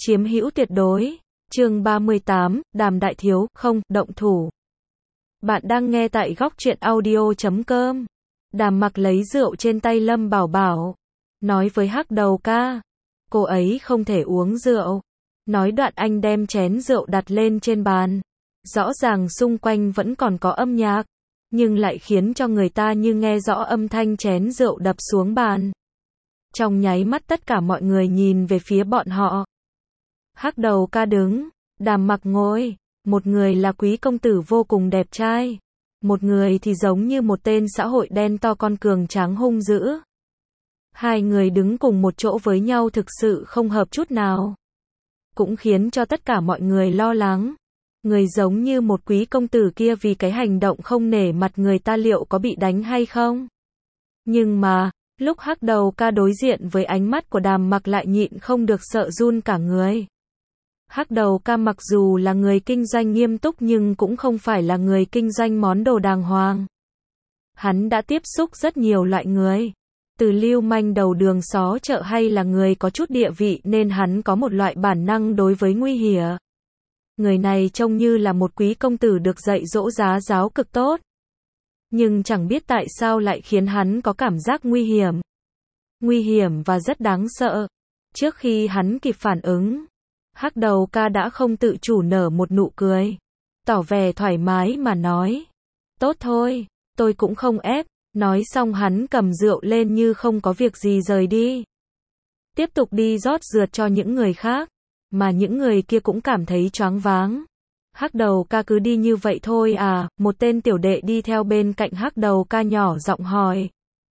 chiếm hữu tuyệt đối. Chương 38, Đàm Đại Thiếu, không, động thủ. Bạn đang nghe tại góc truyện audio.com. Đàm Mặc lấy rượu trên tay Lâm Bảo Bảo, nói với Hắc Đầu Ca, cô ấy không thể uống rượu. Nói đoạn anh đem chén rượu đặt lên trên bàn. Rõ ràng xung quanh vẫn còn có âm nhạc, nhưng lại khiến cho người ta như nghe rõ âm thanh chén rượu đập xuống bàn. Trong nháy mắt tất cả mọi người nhìn về phía bọn họ. Hắc Đầu Ca đứng, Đàm Mặc ngồi, một người là quý công tử vô cùng đẹp trai, một người thì giống như một tên xã hội đen to con cường tráng hung dữ. Hai người đứng cùng một chỗ với nhau thực sự không hợp chút nào, cũng khiến cho tất cả mọi người lo lắng. Người giống như một quý công tử kia vì cái hành động không nể mặt người ta liệu có bị đánh hay không? Nhưng mà, lúc Hắc Đầu Ca đối diện với ánh mắt của Đàm Mặc lại nhịn không được sợ run cả người. Hắc Đầu Ca mặc dù là người kinh doanh nghiêm túc nhưng cũng không phải là người kinh doanh món đồ đàng hoàng. Hắn đã tiếp xúc rất nhiều loại người, từ lưu manh đầu đường xó chợ hay là người có chút địa vị, nên hắn có một loại bản năng đối với nguy hiểm. Người này trông như là một quý công tử được dạy dỗ giá giáo cực tốt, nhưng chẳng biết tại sao lại khiến hắn có cảm giác nguy hiểm và rất đáng sợ. Trước khi hắn kịp phản ứng, Hắc Đầu Ca đã không tự chủ nở một nụ cười, tỏ vẻ thoải mái mà nói, tốt thôi, tôi cũng không ép. Nói xong hắn cầm rượu lên như không có việc gì rời đi, tiếp tục đi rót rượt cho những người khác, mà những người kia cũng cảm thấy choáng váng. Hắc Đầu Ca cứ đi như vậy thôi à? Một tên tiểu đệ đi theo bên cạnh Hắc Đầu Ca nhỏ giọng hỏi.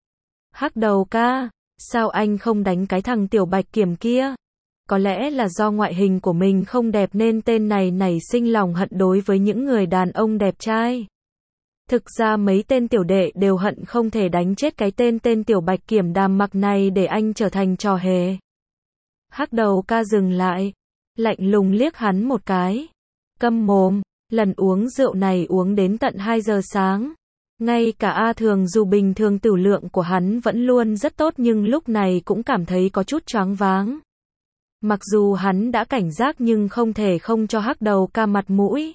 Hắc Đầu Ca, sao anh không đánh cái thằng tiểu bạch kiểm kia? Có lẽ là do ngoại hình của mình không đẹp nên tên này nảy sinh lòng hận đối với những người đàn ông đẹp trai. Thực ra mấy tên tiểu đệ đều hận không thể đánh chết cái tên tiểu bạch kiểm Đàm Mặc này để anh trở thành trò hề. Hắc Đầu Ca dừng lại, lạnh lùng liếc hắn một cái. Câm mồm, lần uống rượu này uống đến tận 2 giờ sáng. Ngay cả A Thường dù bình thường tửu lượng của hắn vẫn luôn rất tốt nhưng lúc này cũng cảm thấy có chút choáng váng. Mặc dù hắn đã cảnh giác nhưng không thể không cho Hắc Đầu Ca mặt mũi.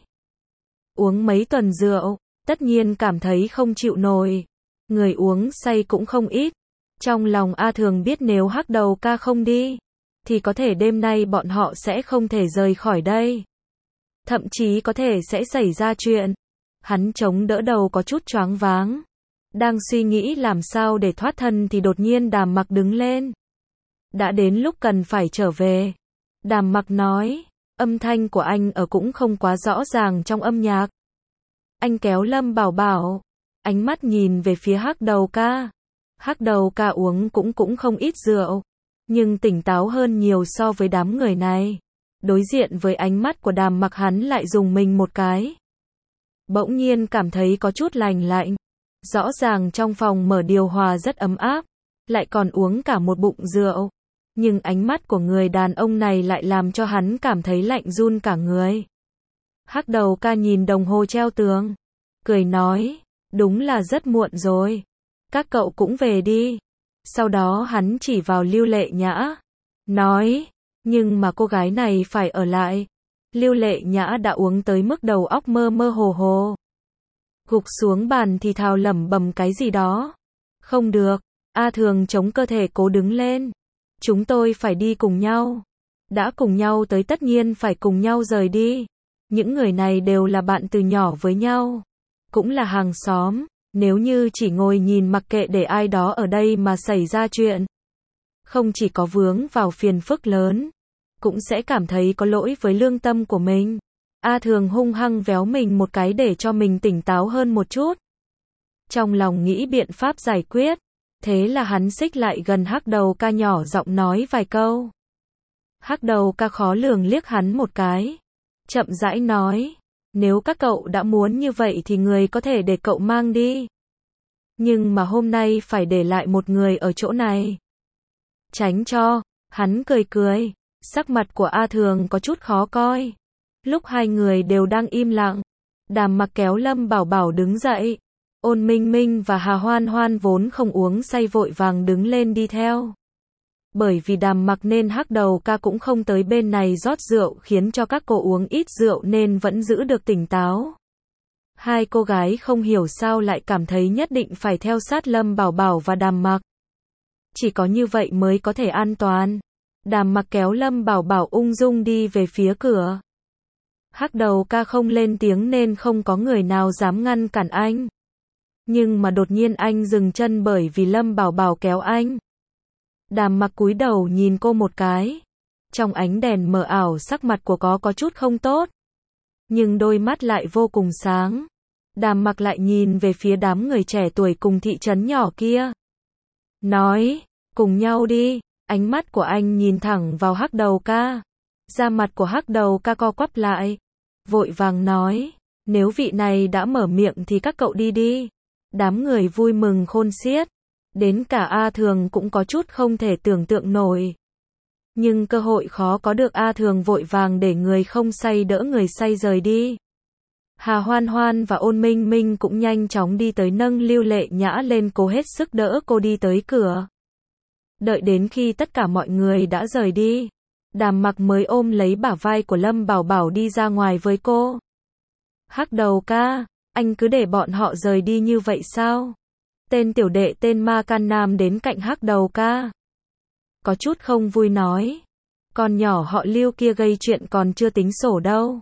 Uống mấy tuần rượu, tất nhiên cảm thấy không chịu nổi. Người uống say cũng không ít. Trong lòng A Thường biết nếu Hắc Đầu Ca không đi, thì có thể đêm nay bọn họ sẽ không thể rời khỏi đây. Thậm chí có thể sẽ xảy ra chuyện. Hắn chống đỡ đầu có chút choáng váng, đang suy nghĩ làm sao để thoát thân thì đột nhiên Đàm Mặc đứng lên. Đã đến lúc cần phải trở về. Đàm Mặc nói, âm thanh của anh ở cũng không quá rõ ràng trong âm nhạc. Anh kéo Lâm Bảo Bảo, ánh mắt nhìn về phía Hắc Đầu Ca. Hắc Đầu Ca uống cũng không ít rượu, nhưng tỉnh táo hơn nhiều so với đám người này. Đối diện với ánh mắt của Đàm Mặc hắn lại rùng mình một cái. Bỗng nhiên cảm thấy có chút lạnh. Rõ ràng trong phòng mở điều hòa rất ấm áp, lại còn uống cả một bụng rượu. Nhưng ánh mắt của người đàn ông này lại làm cho hắn cảm thấy lạnh run cả người. Hắc Đầu Ca nhìn đồng hồ treo tường, cười nói, đúng là rất muộn rồi. Các cậu cũng về đi. Sau đó hắn chỉ vào Lưu Lệ Nhã, nói, nhưng mà cô gái này phải ở lại. Lưu Lệ Nhã đã uống tới mức đầu óc mơ mơ hồ. Gục xuống bàn thì thào lẩm bẩm cái gì đó. Không được, A Thường chống cơ thể cố đứng lên. Chúng tôi phải đi cùng nhau. Đã cùng nhau tới tất nhiên phải cùng nhau rời đi. Những người này đều là bạn từ nhỏ với nhau, cũng là hàng xóm. Nếu như chỉ ngồi nhìn mặc kệ để ai đó ở đây mà xảy ra chuyện, không chỉ có vướng vào phiền phức lớn, cũng sẽ cảm thấy có lỗi với lương tâm của mình. A Thường hung hăng véo mình một cái để cho mình tỉnh táo hơn một chút. Trong lòng nghĩ biện pháp giải quyết, thế là hắn xích lại gần Hắc Đầu Ca nhỏ giọng nói vài câu. Hắc Đầu Ca khó lường liếc hắn một cái, chậm rãi nói, nếu các cậu đã muốn như vậy thì người có thể để cậu mang đi. Nhưng mà hôm nay phải để lại một người ở chỗ này. Tránh cho, hắn cười, sắc mặt của A Thường có chút khó coi. Lúc hai người đều đang im lặng, Đàm Mặc kéo Lâm Bảo Bảo đứng dậy. Ôn Minh Minh và Hà Hoan Hoan vốn không uống say vội vàng đứng lên đi theo. Bởi vì Đàm Mặc nên Hắc Đầu Ca cũng không tới bên này rót rượu khiến cho các cô uống ít rượu nên vẫn giữ được tỉnh táo. Hai cô gái không hiểu sao lại cảm thấy nhất định phải theo sát Lâm Bảo Bảo và Đàm Mặc. Chỉ có như vậy mới có thể an toàn. Đàm Mặc kéo Lâm Bảo Bảo ung dung đi về phía cửa. Hắc Đầu Ca không lên tiếng nên không có người nào dám ngăn cản anh. Nhưng mà đột nhiên anh dừng chân bởi vì Lâm Bảo Bảo kéo anh. Đàm Mặc cúi đầu nhìn cô một cái. Trong ánh đèn mờ ảo sắc mặt của có chút không tốt. Nhưng đôi mắt lại vô cùng sáng. Đàm Mặc lại nhìn về phía đám người trẻ tuổi cùng thị trấn nhỏ kia. Nói, cùng nhau đi. Ánh mắt của anh nhìn thẳng vào Hắc Đầu Ca. Da mặt của Hắc Đầu Ca co quắp lại. Vội vàng nói, nếu vị này đã mở miệng thì các cậu đi đi. Đám người vui mừng khôn xiết. Đến cả A Thường cũng có chút không thể tưởng tượng nổi. Nhưng cơ hội khó có được, A Thường vội vàng để người không say đỡ người say rời đi. Hà Hoan Hoan và Ôn Minh Minh cũng nhanh chóng đi tới nâng Lưu Lệ Nhã lên, cố hết sức đỡ cô đi tới cửa. Đợi đến khi tất cả mọi người đã rời đi, Đàm Mặc mới ôm lấy bả vai của Lâm Bảo Bảo đi ra ngoài với cô. Hắc Đầu Ca, anh cứ để bọn họ rời đi như vậy sao? Tên tiểu đệ tên Ma Can Nam đến cạnh Hắc Đầu Ca. Có chút không vui nói. Con nhỏ họ Lưu kia gây chuyện còn chưa tính sổ đâu.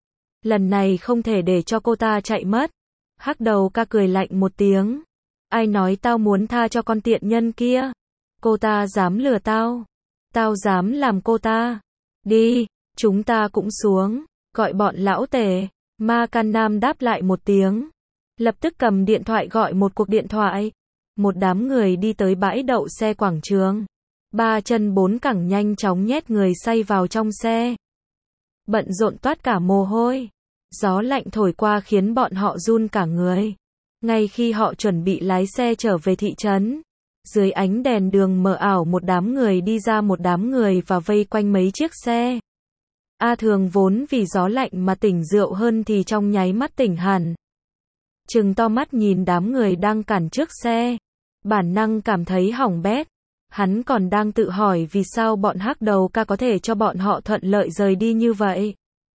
Lần này không thể để cho cô ta chạy mất. Hắc Đầu Ca cười lạnh một tiếng. Ai nói tao muốn tha cho con tiện nhân kia? Cô ta dám lừa tao. Tao dám làm cô ta. Đi, chúng ta cũng xuống. Gọi bọn lão tể. Ma Can Nam đáp lại một tiếng. Lập tức cầm điện thoại gọi một cuộc điện thoại. Một đám người đi tới bãi đậu xe quảng trường. Ba chân bốn cẳng nhanh chóng nhét người say vào trong xe. Bận rộn toát cả mồ hôi. Gió lạnh thổi qua khiến bọn họ run cả người. Ngay khi họ chuẩn bị lái xe trở về thị trấn, dưới ánh đèn đường mờ ảo một đám người đi ra, một đám người và vây quanh mấy chiếc xe. A Thường vốn vì gió lạnh mà tỉnh rượu hơn thì trong nháy mắt tỉnh hẳn. Trừng to mắt nhìn đám người đang cản trước xe. Bản năng cảm thấy hỏng bét. Hắn còn đang tự hỏi vì sao bọn Hắc Đầu Ca có thể cho bọn họ thuận lợi rời đi như vậy.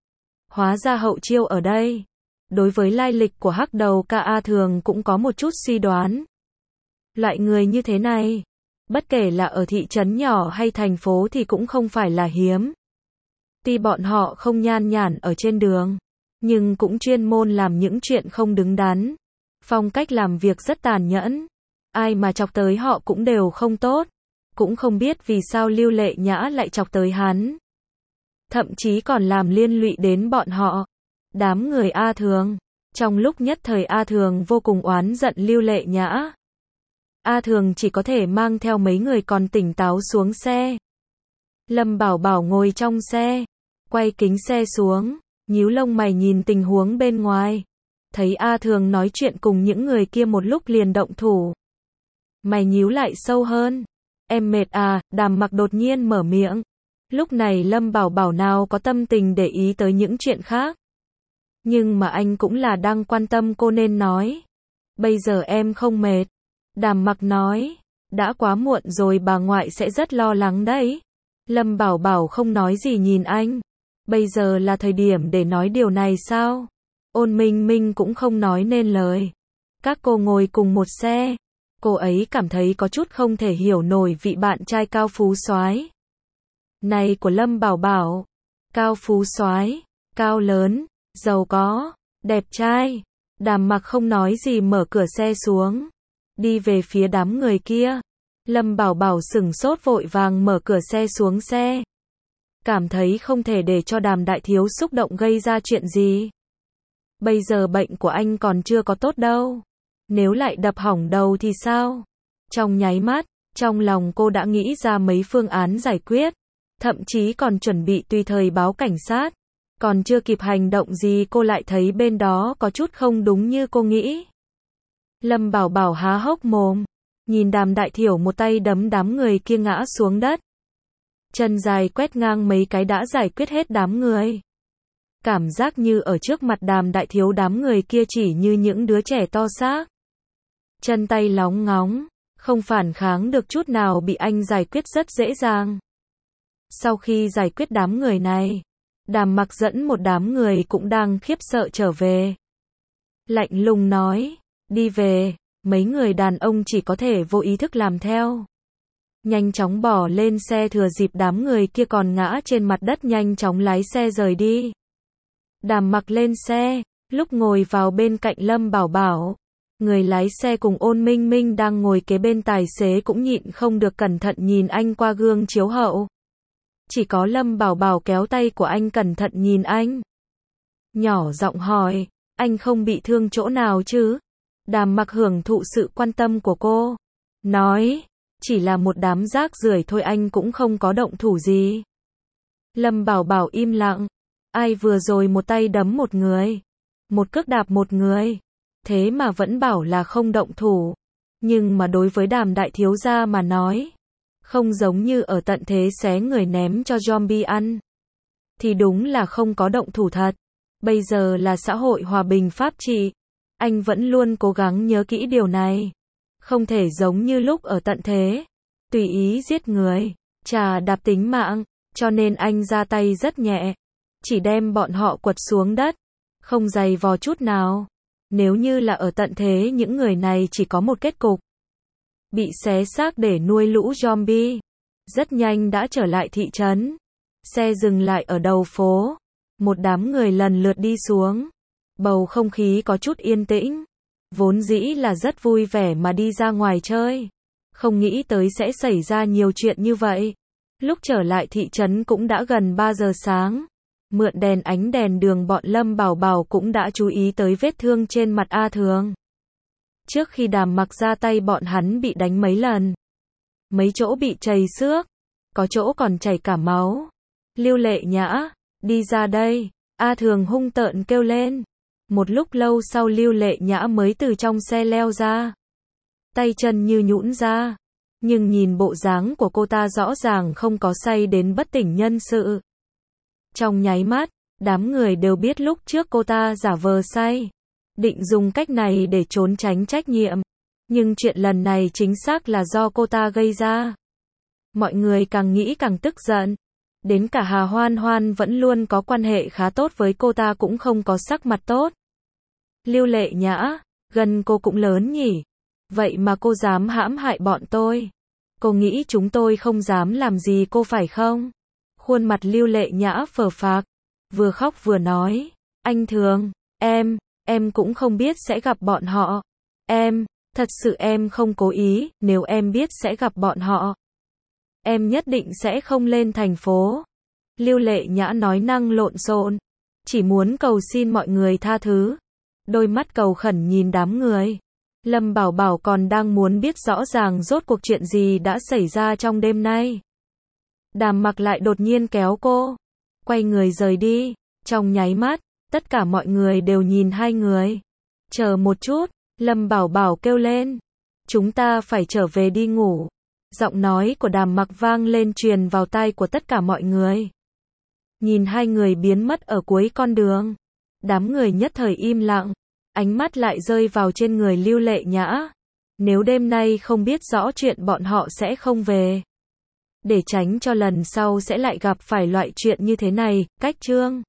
Hóa ra hậu chiêu ở đây. Đối với lai lịch của Hắc Đầu Ca, A Thường cũng có một chút suy đoán. Loại người như thế này, bất kể là ở thị trấn nhỏ hay thành phố thì cũng không phải là hiếm. Tuy bọn họ không nhan nhản ở trên đường, nhưng cũng chuyên môn làm những chuyện không đứng đắn. Phong cách làm việc rất tàn nhẫn. Ai mà chọc tới họ cũng đều không tốt. Cũng không biết vì sao Lưu Lệ Nhã lại chọc tới hắn. Thậm chí còn làm liên lụy đến bọn họ. Đám người A Thường. Trong lúc nhất thời A Thường vô cùng oán giận Lưu Lệ Nhã. A Thường chỉ có thể mang theo mấy người còn tỉnh táo xuống xe. Lâm Bảo Bảo ngồi trong xe, quay kính xe xuống, nhíu lông mày nhìn tình huống bên ngoài. Thấy A Thường nói chuyện cùng những người kia một lúc liền động thủ. Mày nhíu lại sâu hơn. Em mệt à? Đàm Mặc đột nhiên mở miệng. Lúc này Lâm Bảo Bảo nào có tâm tình để ý tới những chuyện khác. Nhưng mà anh cũng là đang quan tâm cô nên nói. Bây giờ em không mệt. Đàm Mặc nói. Đã quá muộn rồi, bà ngoại sẽ rất lo lắng đấy. Lâm Bảo Bảo không nói gì nhìn anh. Bây giờ là thời điểm để nói điều này sao? Ôn Minh Minh cũng không nói nên lời. Các cô ngồi cùng một xe. Cô ấy cảm thấy có chút không thể hiểu nổi vị bạn trai cao phú soái này của Lâm Bảo Bảo. Cao phú soái, cao lớn, giàu có, đẹp trai. Đàm Mặc không nói gì mở cửa xe xuống, đi về phía đám người kia. Lâm Bảo Bảo sửng sốt vội vàng mở cửa xe xuống xe. Cảm thấy không thể để cho Đàm đại thiếu xúc động gây ra chuyện gì. Bây giờ bệnh của anh còn chưa có tốt đâu. Nếu lại đập hỏng đầu thì sao? Trong nháy mắt, trong lòng cô đã nghĩ ra mấy phương án giải quyết. Thậm chí còn chuẩn bị tùy thời báo cảnh sát. Còn chưa kịp hành động gì cô lại thấy bên đó có chút không đúng như cô nghĩ. Lâm Bảo Bảo há hốc mồm. Nhìn Đàm đại thiểu một tay đấm đám người kia ngã xuống đất. Chân dài quét ngang mấy cái đã giải quyết hết đám người. Cảm giác như ở trước mặt Đàm đại thiếu đám người kia chỉ như những đứa trẻ to xác. Chân tay lóng ngóng, không phản kháng được chút nào, bị anh giải quyết rất dễ dàng. Sau khi giải quyết đám người này, Đàm Mặc dẫn một đám người cũng đang khiếp sợ trở về. Lạnh lùng nói, đi về, mấy người đàn ông chỉ có thể vô ý thức làm theo. Nhanh chóng bỏ lên xe, thừa dịp đám người kia còn ngã trên mặt đất nhanh chóng lái xe rời đi. Đàm Mặc lên xe, lúc ngồi vào bên cạnh Lâm Bảo Bảo, người lái xe cùng Ôn Minh Minh đang ngồi kế bên tài xế cũng nhịn không được cẩn thận nhìn anh qua gương chiếu hậu. Chỉ có Lâm Bảo Bảo kéo tay của anh cẩn thận nhìn anh. Nhỏ giọng hỏi, anh không bị thương chỗ nào chứ? Đàm Mặc hưởng thụ sự quan tâm của cô. Nói, chỉ là một đám rác rưởi thôi, anh cũng không có động thủ gì. Lâm Bảo Bảo im lặng. Ai vừa rồi một tay đấm một người, một cước đạp một người, thế mà vẫn bảo là không động thủ. Nhưng mà đối với Đàm đại thiếu gia mà nói, không giống như ở tận thế xé người ném cho zombie ăn, thì đúng là không có động thủ thật. Bây giờ là xã hội hòa bình pháp trị, anh vẫn luôn cố gắng nhớ kỹ điều này. Không thể giống như lúc ở tận thế, tùy ý giết người, chà đạp tính mạng, cho nên anh ra tay rất nhẹ, chỉ đem bọn họ quật xuống đất, không giày vò chút nào. Nếu như là ở tận thế, những người này chỉ có một kết cục, bị xé xác để nuôi lũ zombie. Rất nhanh đã trở lại thị trấn. Xe dừng lại ở đầu phố. Một đám người lần lượt đi xuống. Bầu không khí có chút yên tĩnh. Vốn dĩ là rất vui vẻ mà đi ra ngoài chơi. Không nghĩ tới sẽ xảy ra nhiều chuyện như vậy. Lúc trở lại thị trấn cũng đã gần 3 giờ sáng. Mượn đèn ánh đèn đường, bọn Lâm Bảo Bảo cũng đã chú ý tới vết thương trên mặt A Thường. Trước khi Đàm Mặc ra tay, bọn hắn bị đánh mấy lần. Mấy chỗ bị trầy xước, có chỗ còn chảy cả máu. Lưu Lệ Nhã, đi ra đây, A Thường hung tợn kêu lên. Một lúc lâu sau Lưu Lệ Nhã mới từ trong xe leo ra. Tay chân như nhũn ra, nhưng nhìn bộ dáng của cô ta rõ ràng không có say đến bất tỉnh nhân sự. Trong nháy mắt, đám người đều biết lúc trước cô ta giả vờ say, định dùng cách này để trốn tránh trách nhiệm. Nhưng chuyện lần này chính xác là do cô ta gây ra. Mọi người càng nghĩ càng tức giận. Đến cả Hà Hoan Hoan vẫn luôn có quan hệ khá tốt với cô ta cũng không có sắc mặt tốt. Lưu Lệ Nhã, gần cô cũng lớn nhỉ? Vậy mà cô dám hãm hại bọn tôi. Cô nghĩ chúng tôi không dám làm gì cô phải không? Khuôn mặt Lưu Lệ Nhã phờ phạc, vừa khóc vừa nói, anh Thường, em cũng không biết sẽ gặp bọn họ. Thật sự em không cố ý, nếu em biết sẽ gặp bọn họ, em nhất định sẽ không lên thành phố. Lưu Lệ Nhã nói năng lộn xộn, chỉ muốn cầu xin mọi người tha thứ. Đôi mắt cầu khẩn nhìn đám người. Lâm Bảo Bảo còn đang muốn biết rõ ràng rốt cuộc chuyện gì đã xảy ra trong đêm nay. Đàm Mặc lại đột nhiên kéo cô, quay người rời đi. Trong nháy mắt, tất cả mọi người đều nhìn hai người. Chờ một chút, Lâm Bảo Bảo kêu lên. Chúng ta phải trở về đi ngủ. Giọng nói của Đàm Mặc vang lên truyền vào tai của tất cả mọi người. Nhìn hai người biến mất ở cuối con đường, đám người nhất thời im lặng, ánh mắt lại rơi vào trên người Lưu Lệ Nhã. Nếu đêm nay không biết rõ chuyện, bọn họ sẽ không về. Để tránh cho lần sau sẽ lại gặp phải loại chuyện như thế này. Cách chương